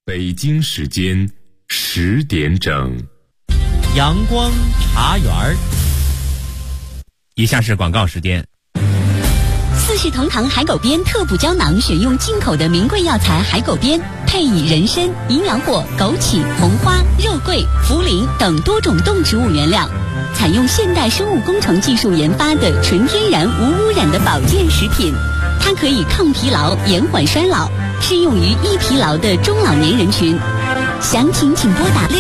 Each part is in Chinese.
北京时间10点整， 阳光茶园。以下是广告时间。 四世同堂海狗鞭特补胶囊，选用进口的名贵药材海狗鞭，配以人参、营养果、枸杞、红花、肉桂、茯苓等多种动植物原料，采用现代生物工程技术研发的纯天然无污染的保健食品。它可以抗疲劳、延缓衰老，适用于易疲劳的中老年人群。详情请拨打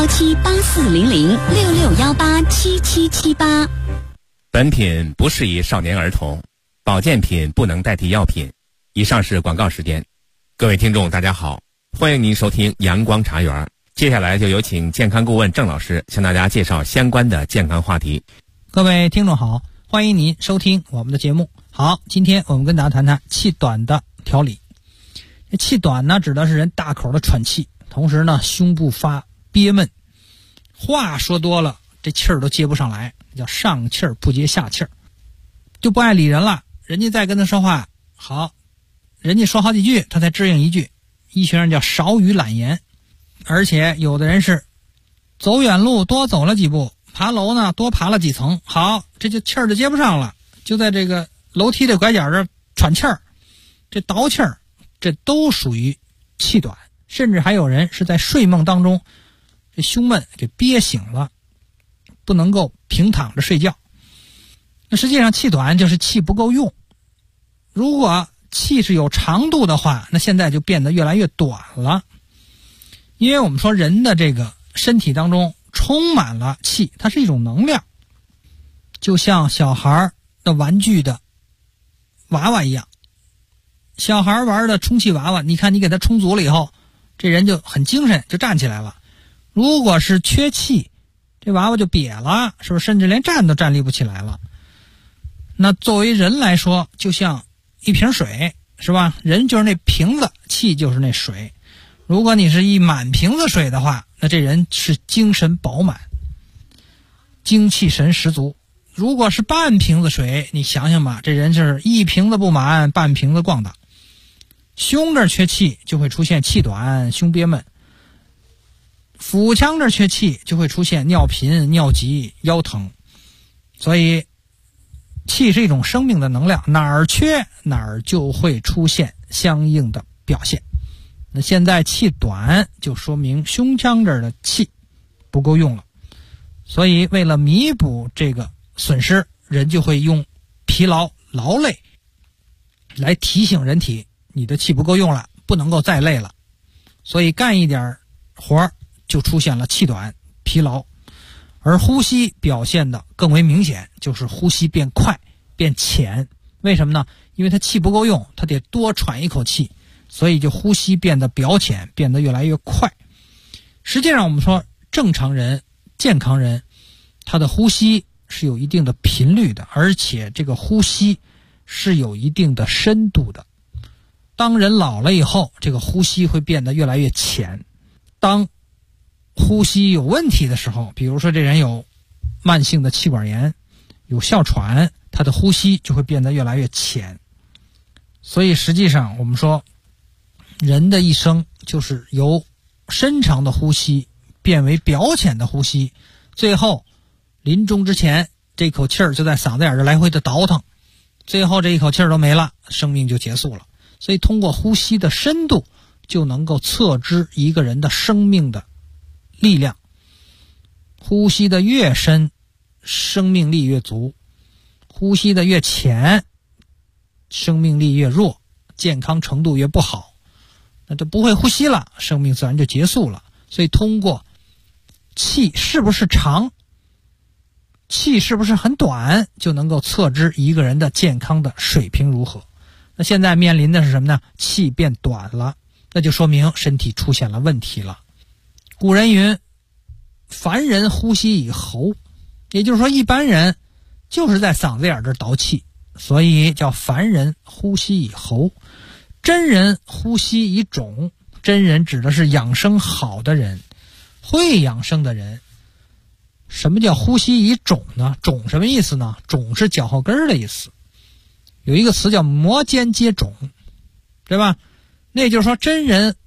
6617840066187778。 本品不适宜少年儿童，保健品不能代替药品。以上是广告时间。各位听众大家好，欢迎您收听阳光茶园。接下来就有请健康顾问郑老师向大家介绍相关的健康话题。 各位听众好，欢迎您收听我们的节目。好，今天我们跟大家谈谈气短的调理。这气短呢，指的是人大口的喘气，同时呢胸部发憋闷，话说多了这气儿都接不上来，叫上气儿不接下气儿，就不爱理人了。人家再跟他说话，好，人家说好几句他才支应一句，医学上叫少语懒言。而且有的人是走远路多走了几步，爬楼呢多爬了几层，好，这就气儿就接不上了，就在这个楼梯的拐角这喘气儿，这倒气儿，这都属于气短。甚至还有人是在睡梦当中这胸闷给憋醒了，不能够平躺着睡觉。那实际上气短就是气不够用，如果气是有长度的话，那现在就变得越来越短了。因为我们说人的这个身体当中充满了气，它是一种能量，就像小孩的玩具的娃娃一样。小孩玩的充气娃娃，你看你给他充足了以后，这人就很精神，就站起来了。如果是缺气，这娃娃就瘪了，是不是？甚至连站都站立不起来了。那作为人来说，就像一瓶水，是吧？人就是那瓶子，气就是那水。如果你是一满瓶子水的话，那这人是精神饱满，精气神十足。如果是半瓶子水，你想想吧，这人就是一瓶子不满，半瓶子咣当。胸这儿缺气就会出现气短、胸憋闷，腹腔这儿缺气就会出现尿频、尿急、腰疼。所以气是一种生命的能量，哪儿缺哪儿就会出现相应的表现。那现在气短就说明胸腔这儿的气不够用了，所以为了弥补这个损失，人就会用疲劳、劳累来提醒人体你的气不够用了，不能够再累了。所以干一点活就出现了气短、疲劳。而呼吸表现的更为明显，就是呼吸变快、变浅。为什么呢？因为他气不够用，他得多喘一口气，所以就呼吸变得表浅，变得越来越快。实际上我们说正常人、健康人，他的呼吸是有一定的频率的，而且这个呼吸是有一定的深度的。当人老了以后，这个呼吸会变得越来越浅。当呼吸有问题的时候，比如说这人有慢性的气管炎，有哮喘，他的呼吸就会变得越来越浅。所以实际上我们说人的一生就是由深长的呼吸变为表浅的呼吸，最后临终之前这口气儿就在嗓子眼儿来回的倒腾，最后这一口气儿都没了，生命就结束了。所以通过呼吸的深度就能够测知一个人的生命的力量。呼吸的越深，生命力越足；呼吸的越浅，生命力越弱，健康程度越不好。那就不会呼吸了，生命自然就结束了。所以通过气是不是长，气是不是很短，就能够测知一个人的健康的水平如何。那现在面临的是什么呢？气变短了，那就说明身体出现了问题了。古人云，凡人呼吸以喉，也就是说一般人就是在嗓子眼这儿倒气，所以叫凡人呼吸以喉。真人呼吸以种，真人指的是养生好的人，会养生的人。什么叫呼吸以种呢？种什么意思呢？种是脚后跟的意思。有一个词叫摩肩接踵，对吧？那就是说真人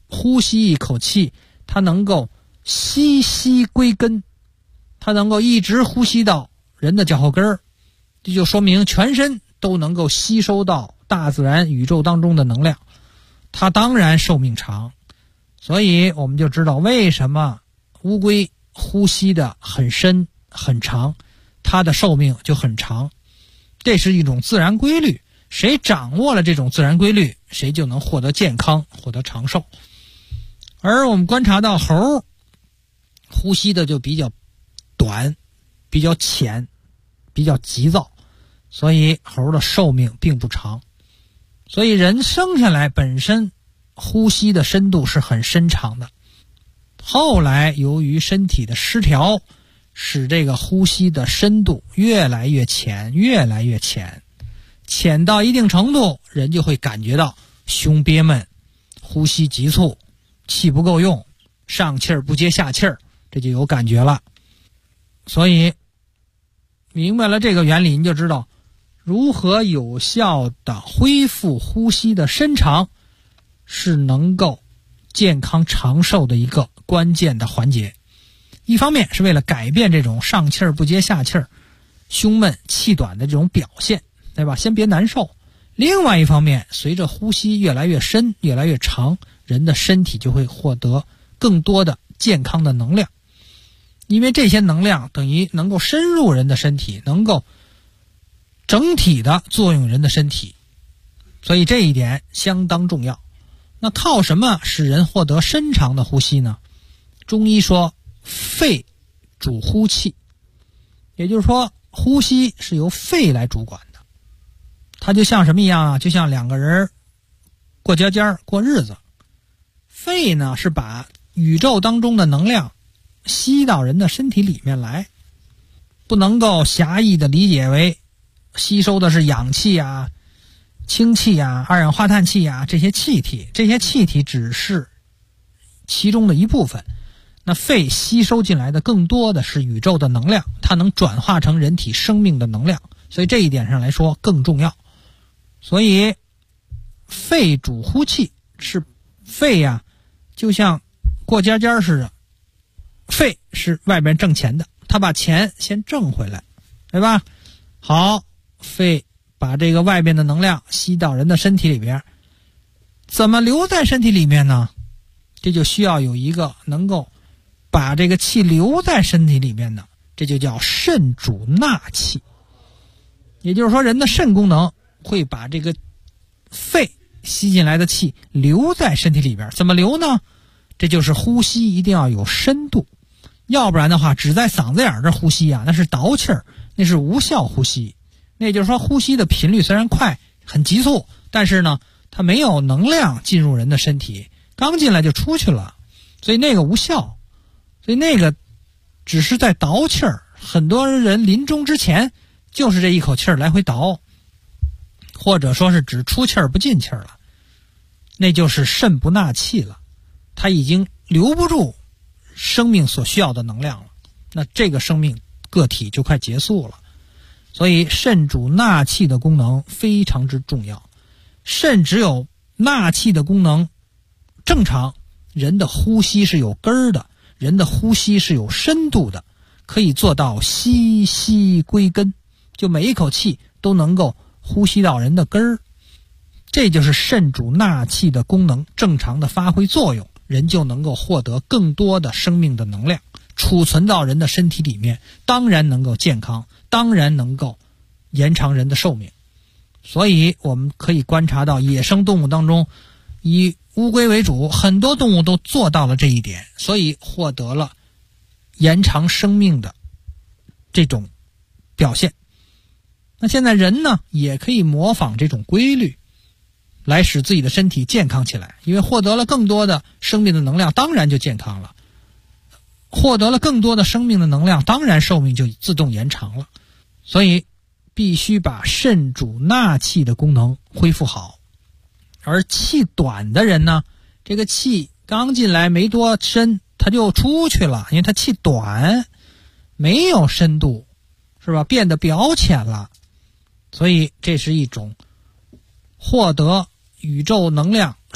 呼吸一口气，它能够息息归根，它能够一直呼吸到人的脚后跟儿，这就说明全身都能够吸收到大自然宇宙当中的能量，它当然寿命长。所以我们就知道为什么乌龟呼吸的很深很长，它的寿命就很长。这是一种自然规律，谁掌握了这种自然规律，谁就能获得健康，获得长寿。而我们观察到猴呼吸的就比较短，比较浅，比较急躁，所以猴的寿命并不长。所以人生下来本身呼吸的深度是很深长的，后来由于身体的失调，使这个呼吸的深度越来越浅，越来越浅，浅到一定程度，人就会感觉到胸憋闷，呼吸急促，气不够用，上气儿不接下气儿，这就有感觉了。所以明白了这个原理，你就知道如何有效的恢复呼吸的深长，是能够健康长寿的一个关键的环节。一方面是为了改变这种上气儿不接下气儿、胸闷气短的这种表现，对吧？先别难受。另外一方面，随着呼吸越来越深、越来越长，人的身体就会获得更多的健康的能量，因为这些能量等于能够深入人的身体，能够整体的作用人的身体，所以这一点相当重要。那靠什么使人获得深长的呼吸呢？中医说肺主呼气，也就是说呼吸是由肺来主管的。它就像什么一样啊？就像两个人过家家过日子，肺呢是把宇宙当中的能量吸到人的身体里面来，不能够狭义的理解为吸收的是氧气啊、氢气啊、二氧化碳气啊这些气体，这些气体只是其中的一部分。那肺吸收进来的更多的是宇宙的能量，它能转化成人体生命的能量，所以这一点上来说更重要。所以肺主呼气，是肺呀，就像过家家似的，肺是外边挣钱的，他把钱先挣回来，对吧？好，肺把这个外边的能量吸到人的身体里边，怎么留在身体里面呢？这就需要有一个能够把这个气留在身体里面的，这就叫肾主纳气。也就是说，人的肾功能会把这个肺吸进来的气留在身体里边。怎么留呢？这就是呼吸一定要有深度，要不然的话只在嗓子眼这呼吸啊，那是倒气儿，那是无效呼吸。那也就是说，呼吸的频率虽然快很急促，但是呢它没有能量进入人的身体，刚进来就出去了，所以那个无效，所以那个只是在倒气儿。很多人临终之前就是这一口气儿来回倒，或者说是只出气儿不进气儿了，那就是肾不纳气了，它已经留不住生命所需要的能量了，那这个生命个体就快结束了。所以肾主纳气的功能非常之重要，肾只有纳气的功能正常，人的呼吸是有根儿的，人的呼吸是有深度的，可以做到息息归根，就每一口气都能够呼吸到人的根儿。这就是肾主纳气的功能正常的发挥作用，人就能够获得更多的生命的能量，储存到人的身体里面，当然能够健康，当然能够延长人的寿命。所以我们可以观察到野生动物当中，以乌龟为主，很多动物都做到了这一点，所以获得了延长生命的这种表现。那现在人呢，也可以模仿这种规律，来使自己的身体健康起来，因为获得了更多的生命的能量，当然就健康了。获得了更多的生命的能量，当然寿命就自动延长了。所以必须把肾主纳气的功能恢复好。而气短的人呢，这个气刚进来没多深，它就出去了，因为它气短，没有深度，是吧？变得表浅了。所以这是一种获得宇宙能量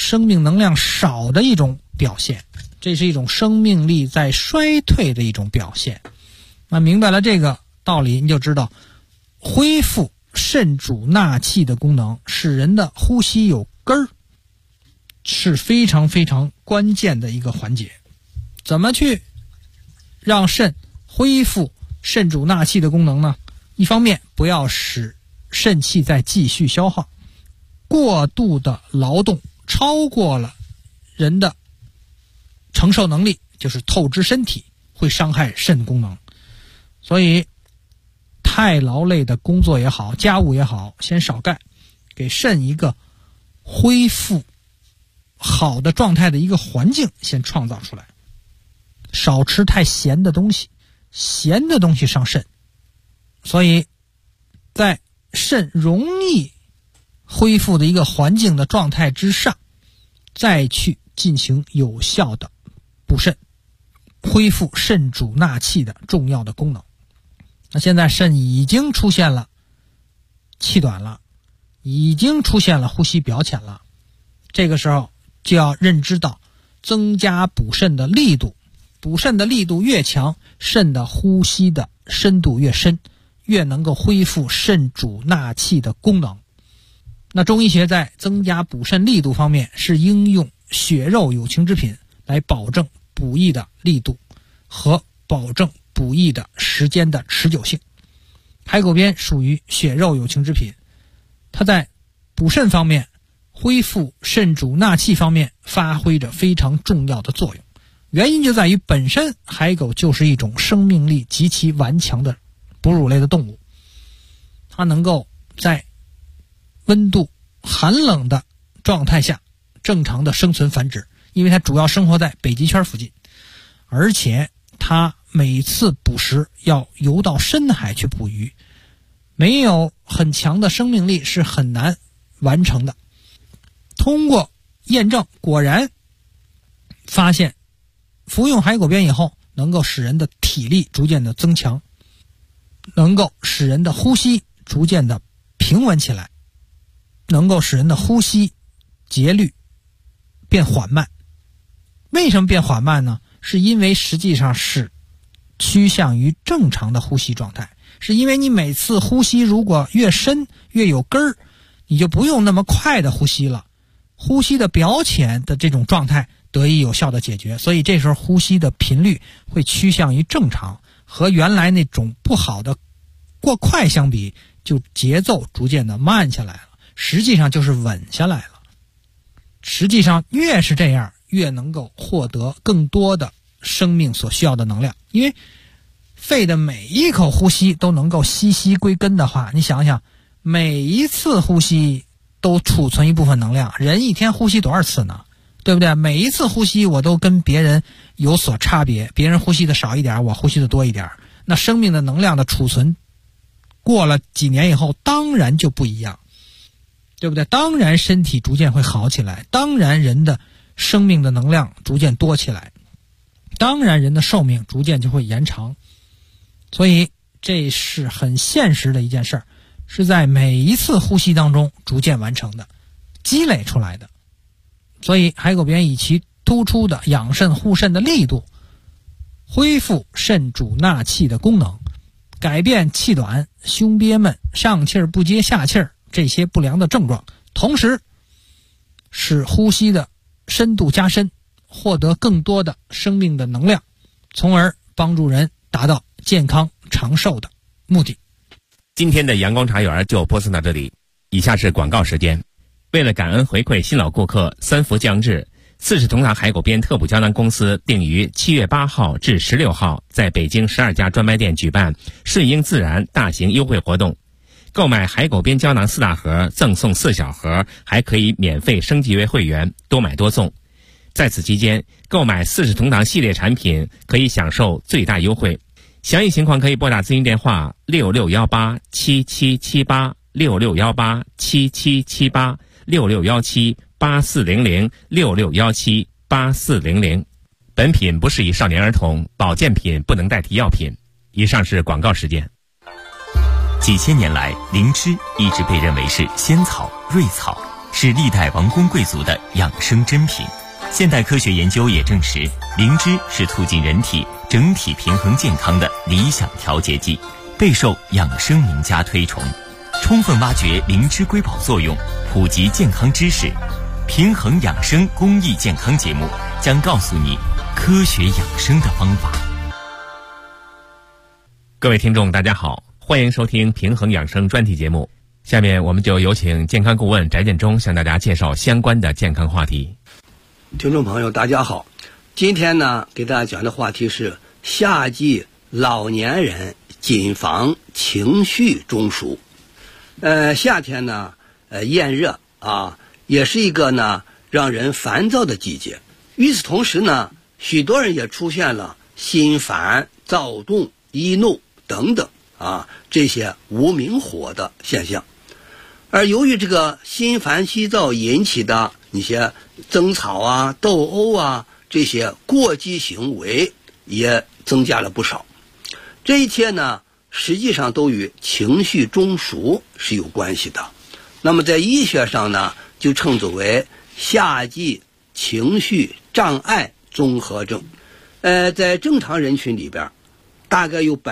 生命能量少的一种表现，这是一种生命力在衰退的一种表现。那明白了这个道理，你就知道恢复肾主纳气的功能，使人的呼吸有根儿，是非常非常关键的一个环节。怎么去让肾恢复肾主纳气的功能呢？一方面不要使肾气再继续消耗，过度的劳动超过了人的承受能力，就是透支身体，会伤害肾功能。所以太劳累的工作也好，家务也好，先少干，给肾一个恢复好的状态的一个环境先创造出来。少吃太咸的东西，咸的东西伤肾，所以在肾容易恢复的一个环境的状态之上，再去进行有效的补肾，恢复肾主纳气的重要的功能。那现在肾已经出现了气短了，已经出现了呼吸表浅了，这个时候就要认知到增加补肾的力度，补肾的力度越强，肾的呼吸的深度越深，越能够恢复肾主纳气的功能。那中医学在增加补肾力度方面是应用血肉有情之品来保证补益的力度和保证补益的时间的持久性。海狗鞭属于血肉有情之品，它在补肾方面、恢复肾主纳气方面发挥着非常重要的作用。原因就在于本身海狗就是一种生命力极其顽强的哺乳类的动物，它能够在温度寒冷的状态下正常的生存繁殖，因为它主要生活在北极圈附近，而且它每次捕食要游到深海去捕鱼，没有很强的生命力是很难完成的。通过验证，果然发现服用海狗鞭以后能够使人的体力逐渐的增强，能够使人的呼吸逐渐的平稳起来，能够使人的呼吸节律变缓慢。为什么变缓慢呢？是因为实际上是趋向于正常的呼吸状态，是因为你每次呼吸如果越深越有根儿，你就不用那么快的呼吸了，呼吸的表浅的这种状态得以有效的解决，所以这时候呼吸的频率会趋向于正常，和原来那种不好的过快相比，就节奏逐渐的慢下来了，实际上就是稳下来了。实际上越是这样，越能够获得更多的生命所需要的能量。因为肺的每一口呼吸都能够息息归根的话，你想想每一次呼吸都储存一部分能量，人一天呼吸多少次呢？对不对？每一次呼吸我都跟别人有所差别，别人呼吸的少一点，我呼吸的多一点，那生命的能量的储存过了几年以后当然就不一样，对不对？当然身体逐渐会好起来，当然人的生命的能量逐渐多起来，当然人的寿命逐渐就会延长。所以这是很现实的一件事儿，是在每一次呼吸当中逐渐完成的，积累出来的。所以海狗鞭以其突出的养肾护肾的力度，恢复肾主纳气的功能，改变气短、胸憋闷、上气儿不接下气儿这些不良的症状，同时使呼吸的深度加深，获得更多的生命的能量，从而帮助人达到健康长寿的目的。 今天的阳光茶园就播送到这里，以下是广告时间。为了感恩回馈新老顾客，三伏将至，40同堂海狗鞭特补胶囊公司定于7月8号至16号在北京12家专卖店举办顺应自然大型优惠活动，购买海狗鞭胶囊4大盒赠送4小盒，还可以免费升级为会员，多买多送。在此期间，购买40同堂系列产品可以享受最大优惠。详细情况可以拨打咨询电话66187778 66187778 66178400 66178400。本品不适宜少年儿童，保健品不能代替药品。以上是广告时间。 几千年来，灵芝一直被认为是仙草、瑞草， 是历代王公贵族的养生珍品。现代科学研究也证实，灵芝是促进人体整体平衡健康的理想调节剂，备受养生名家推崇。充分挖掘灵芝瑰宝作用，普及健康知识，平衡养生公益健康节目将告诉你科学养生的方法。 各位听众大家好，欢迎收听平衡养生专题节目。下面我们就有请健康顾问翟建中向大家介绍相关的健康话题。 听众朋友大家好，今天呢给大家讲的话题是夏季老年人谨防情绪中暑。夏天呢炎热啊，也是一个呢让人烦躁的季节。与此同时呢，许多人也出现了心烦、躁动、易怒等等啊这些无名火的现象。而由于这个心烦气躁引起的一些争吵啊、斗殴啊这些过激行为也增加了不少。这一切呢实际上都与情绪中暑是有关系的。那么在医学上呢就称之为夏季情绪障碍综合症。在正常人群里边，大概有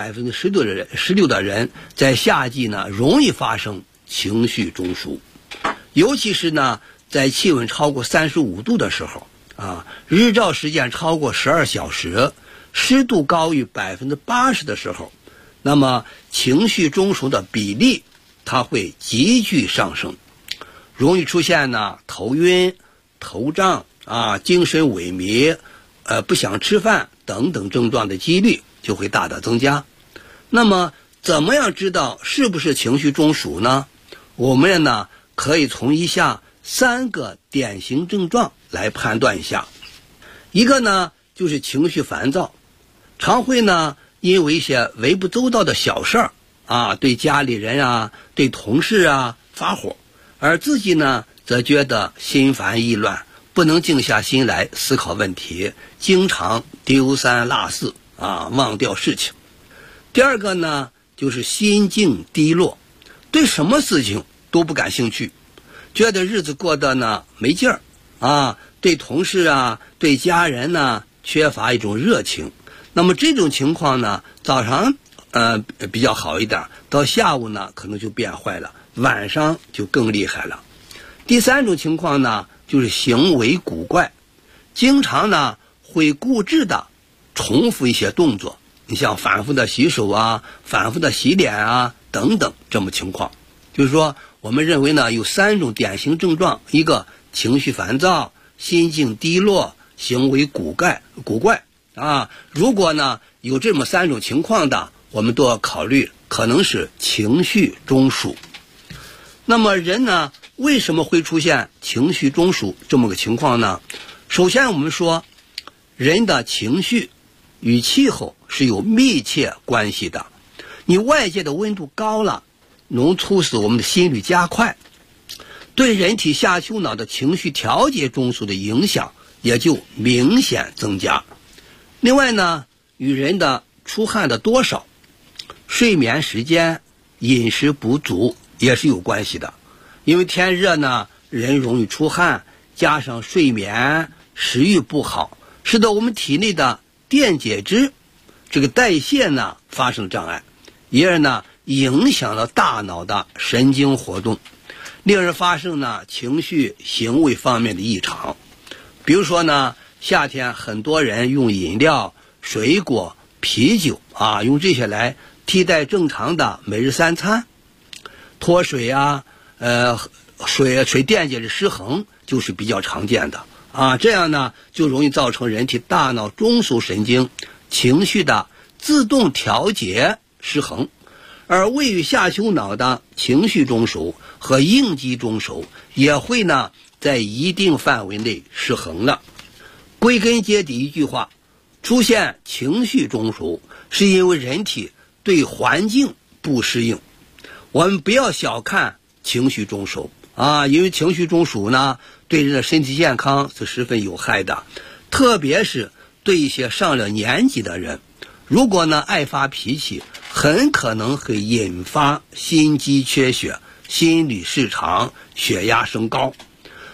16%的人在夏季呢容易发生情绪中暑。尤其是呢在气温超过35度的时候啊，日照时间超过12小时，湿度高于80%的时候，那么情绪中暑的比例它会急剧上升，容易出现呢头晕、头胀啊、精神萎靡、不想吃饭等等症状的几率就会大大增加。那么怎么样知道是不是情绪中暑呢？我们呢可以从以下3个典型症状来判断一下。一个呢就是情绪烦躁，常会呢因为一些微不足道的小事儿啊，对家里人啊、对同事啊发火，而自己呢则觉得心烦意乱，不能静下心来思考问题，经常丢三落四啊，忘掉事情。第二个呢就是心境低落，对什么事情都不感兴趣，觉得日子过得呢没劲儿啊，对同事啊、对家人呢缺乏一种热情。那么这种情况呢，早上比较好一点，到下午呢可能就变坏了，晚上就更厉害了。第3种情况呢就是行为古怪，经常呢会固执的重复一些动作，你像反复的洗手啊、反复的洗脸啊等等这么情况。就是说我们认为呢有3种典型症状，一个情绪烦躁、心境低落、行为古怪啊。如果呢有这么3种情况的，我们都要考虑可能是情绪中暑。那么人呢为什么会出现情绪中暑这么个情况呢？首先我们说人的情绪与气候是有密切关系的。你外界的温度高了，能促使我们的心率加快，对人体下丘脑的情绪调节中枢的影响也就明显增加。另外呢，与人的出汗的多少、睡眠时间、饮食不足也是有关系的。因为天热呢，人容易出汗，加上睡眠、食欲不好，使得我们体内的电解质这个代谢呢发生障碍，因而呢影响了大脑的神经活动，令人发生呢情绪行为方面的异常。比如说呢，夏天很多人用饮料、水果、啤酒啊，用这些来替代正常的每日3餐。脱水啊，水电解质失衡就是比较常见的啊，这样呢就容易造成人体大脑中枢神经情绪的自动调节失衡，而位于下丘脑的情绪中枢和应激中枢也会呢在一定范围内失衡了。归根结底一句话，出现情绪中枢是因为人体对环境不适应。我们不要小看情绪中枢啊，因为情绪中枢呢对人的身体健康是十分有害的，特别是对一些上了年纪的人，如果呢爱发脾气，很可能会引发心肌缺血、心律失常、血压升高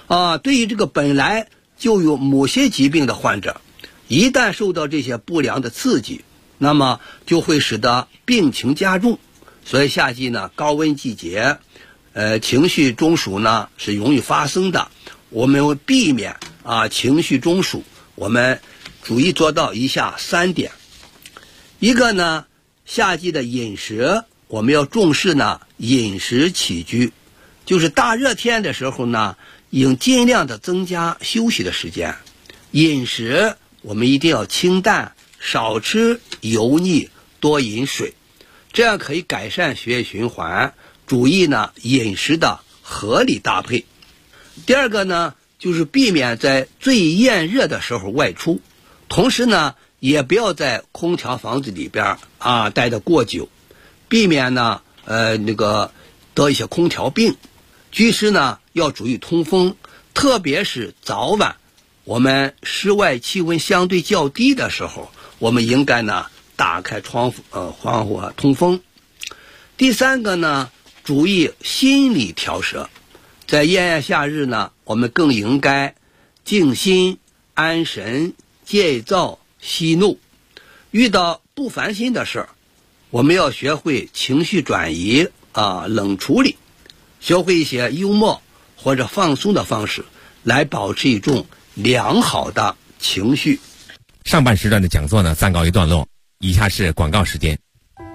对于这个本来就有某些疾病的患者，一旦受到这些不良的刺激，那么就会使得病情加重。所以夏季呢，高温季节，情绪中暑呢是容易发生的。我们避免情绪中暑，我们主意做到以下3点。一个呢，夏季的饮食我们要重视呢饮食起居，就是大热天的时候呢，应尽量的增加休息的时间。饮食我们一定要清淡，少吃油腻，多饮水，这样可以改善血液循环。注意呢饮食的合理搭配。第二个呢，就是避免在最炎热的时候外出，同时呢也不要在空调房子里边待得过久，避免呢得一些空调病。居室呢要注意通风，特别是早晚我们室外气温相对较低的时候，我们应该呢打开窗户通风。第3个呢，注意心理调摄。在炎炎夏日呢，我们更应该静心安神，戒躁息怒。遇到不烦心的事儿，我们要学会情绪转移冷处理，学会一些幽默或者放松的方式，来保持一种良好的情绪。 上半时段的讲座呢暂告一段落，以下是广告时间。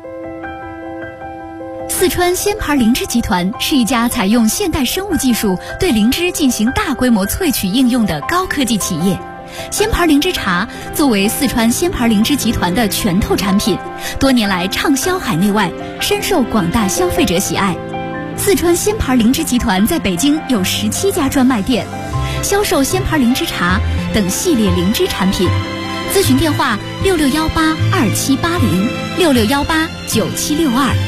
四川鲜牌灵芝集团是一家采用现代生物技术对灵芝进行大规模萃取应用的高科技企业。鲜牌灵芝茶作为四川鲜牌灵芝集团的拳头产品，多年来畅销海内外，深受广大消费者喜爱。四川鲜牌灵芝集团在北京有17家专卖店，销售鲜牌灵芝茶等系列灵芝产品。咨询电话66182780，66189762。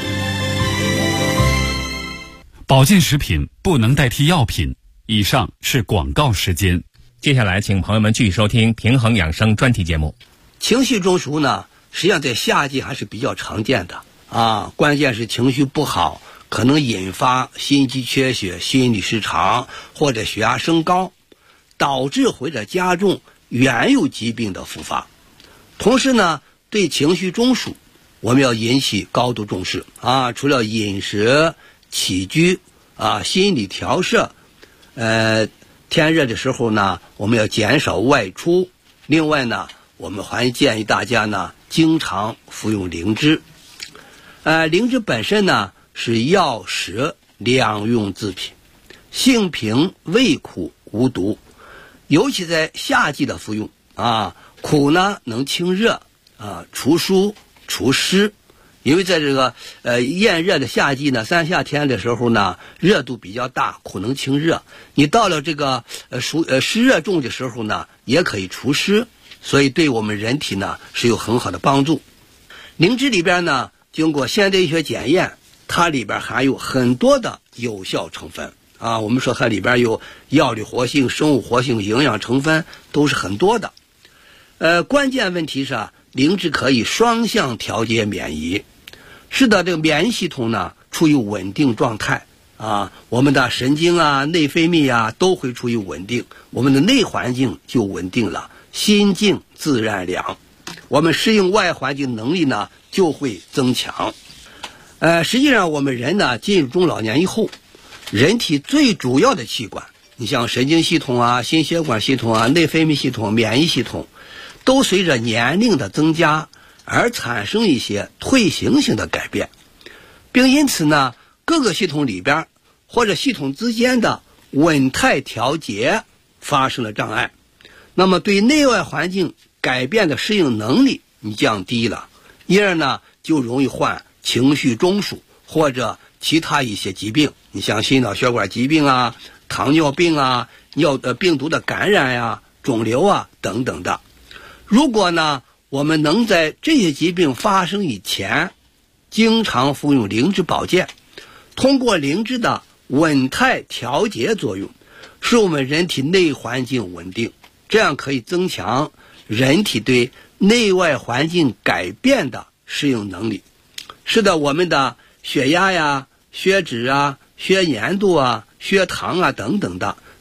保健食品不能代替药品。以上是广告时间。 接下来请朋友们继续收听平衡养生专题节目。 情绪中暑呢，实际上在夏季还是比较常见的关键是情绪不好，可能引发心肌缺血、心律失常或者血压升高，导致或者加重原有疾病的复发。同时呢，对情绪中暑我们要引起高度重视除了饮食起居心理调摄，天热的时候呢，我们要减少外出。另外呢，我们还建议大家呢经常服用灵芝。灵芝本身呢是药食两用制品，性平味苦无毒，尤其在夏季的服用苦呢能清热除湿除湿。因为在这个炎热的夏季呢，三夏天的时候呢，热度比较大，苦能清热。你到了这个湿热重的时候呢，也可以除湿，所以对我们人体呢是有很好的帮助。灵芝里边呢，经过现代医学检验，它里边含有很多的有效成分我们说它里边有药理活性、生物活性、营养成分都是很多的。关键问题是灵芝可以双向调节免疫，使得这个免疫系统呢处于稳定状态我们的神经内分泌都会处于稳定，我们的内环境就稳定了，心静自然凉，我们适应外环境能力呢就会增强。实际上我们人呢进入中老年以后，人体最主要的器官，你像神经系统心血管系统内分泌系统、免疫系统，都随着年龄的增加而产生一些退行性的改变，并因此呢各个系统里边或者系统之间的稳态调节发生了障碍，那么对内外环境改变的适应能力你降低了，因而呢就容易患情绪中暑或者其他一些疾病，你像心脑血管疾病糖尿病病毒的感染肿瘤等等的。如果呢我们能在这些疾病发生以前经常服用灵芝保健，通过灵芝的稳态调节作用，使我们人体内环境稳定，这样可以增强人体对内外环境改变的适应能力，使得我们的血压血脂血粘度血糖等等的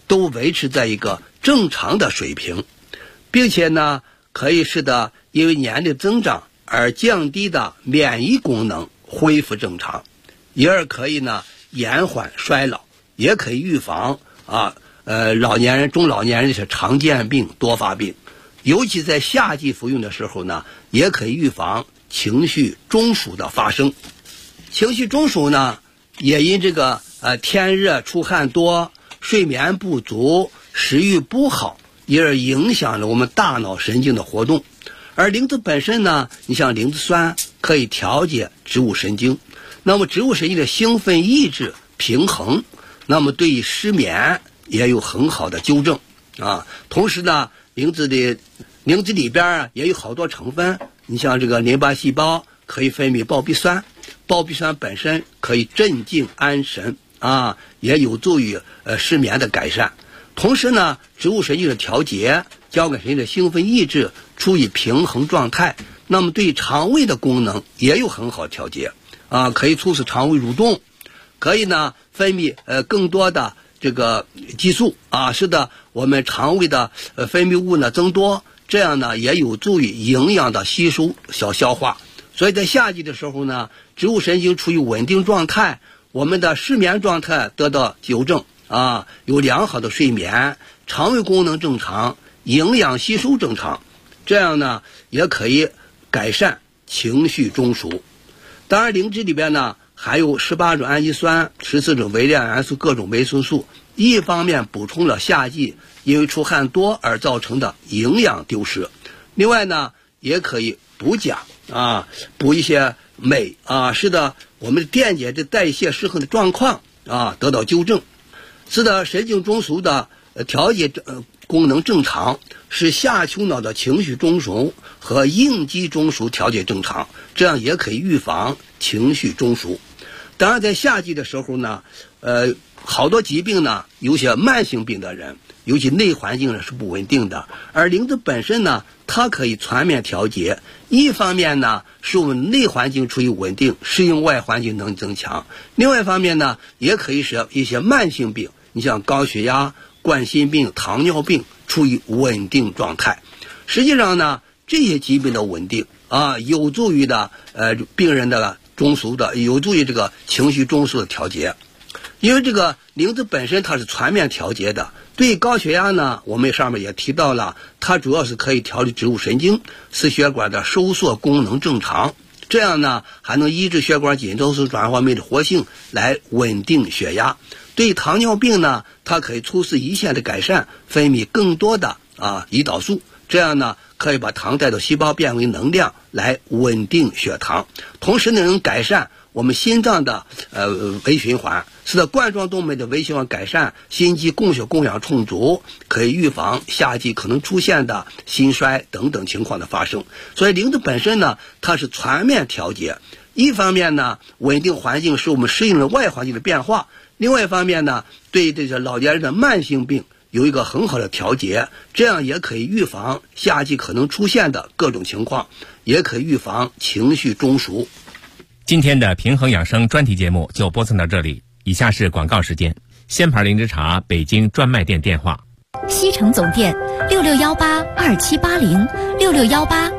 都维持在一个正常的水平，并且呢可以使得因为年龄增长而降低的免疫功能恢复正常，因而可以呢延缓衰老，也可以预防老年人、中老年人的是常见病、多发病，尤其在夏季服用的时候呢，也可以预防情绪中暑的发生。情绪中暑呢，也因这个天热、出汗多、睡眠不足、食欲不好，因而影响了我们大脑神经的活动。而灵芝本身呢，你像灵芝酸可以调节植物神经，那么植物神经的兴奋抑制平衡，那么对于失眠也有很好的纠正啊。同时呢，灵芝里边也有好多成分，你像这个淋巴细胞可以分泌胞嘧酸，胞嘧酸本身可以镇静安神啊，也有助于失眠的改善。同时呢，植物神经的调节、交感神经的兴奋抑制处于平衡状态，那么对肠胃的功能也有很好调节啊，可以促使肠胃蠕动，可以呢分泌更多的这个激素啊，使得我们肠胃的分泌物呢增多，这样呢也有助于营养的吸收、消化。所以在夏季的时候呢，植物神经处于稳定状态，我们的失眠状态得到纠正啊，有良好的睡眠，肠胃功能正常，营养吸收正常，这样呢也可以改善情绪中暑。当然灵芝里边呢还有18种氨基酸、14种微量元素、各种维生素，一方面补充了夏季因为出汗多而造成的营养丢失，另外呢也可以补钾啊，补一些镁啊，使得我们的电解质代谢失衡的状况啊得到纠正，使得神经中枢的调节功能正常，使下丘脑的情绪中枢和应激中枢调节正常，这样也可以预防情绪中枢。当然在夏季的时候呢好多疾病呢，有些慢性病的人，尤其内环境呢是不稳定的，而灵芝本身呢它可以全面调节，一方面呢使我们内环境处于稳定，适应外环境能增强，另外一方面呢也可以使一些慢性病，你像高血压、冠心病、糖尿病处于稳定状态。实际上呢这些疾病的稳定啊，有助于的病人的中枢的，有助于这个情绪中枢的调节。因为这个灵芝本身它是全面调节的，对高血压呢，我们上面也提到了，它主要是可以调理植物神经，使血管的收缩功能正常，这样呢还能抑制血管紧张素转化酶的活性，来稳定血压。对糖尿病呢，它可以促使胰腺的改善，分泌更多的胰岛素，这样呢可以把糖带到细胞变为能量，来稳定血糖。同时呢能改善我们心脏的微循环，使得冠状动脉的微循环改善，心肌供血供氧充足，可以预防夏季可能出现的心衰等等情况的发生。所以灵芝本身呢，它是全面调节，一方面呢稳定环境，使我们适应了外环境的变化，另外一方面呢对这些老年人的慢性病有一个很好的调节，这样也可以预防夏季可能出现的各种情况，也可以预防情绪中暑。 今天的平衡养生专题节目就播送到这里，以下是广告时间。鲜牌灵芝茶北京专卖店电话： 西城总店66182780，6618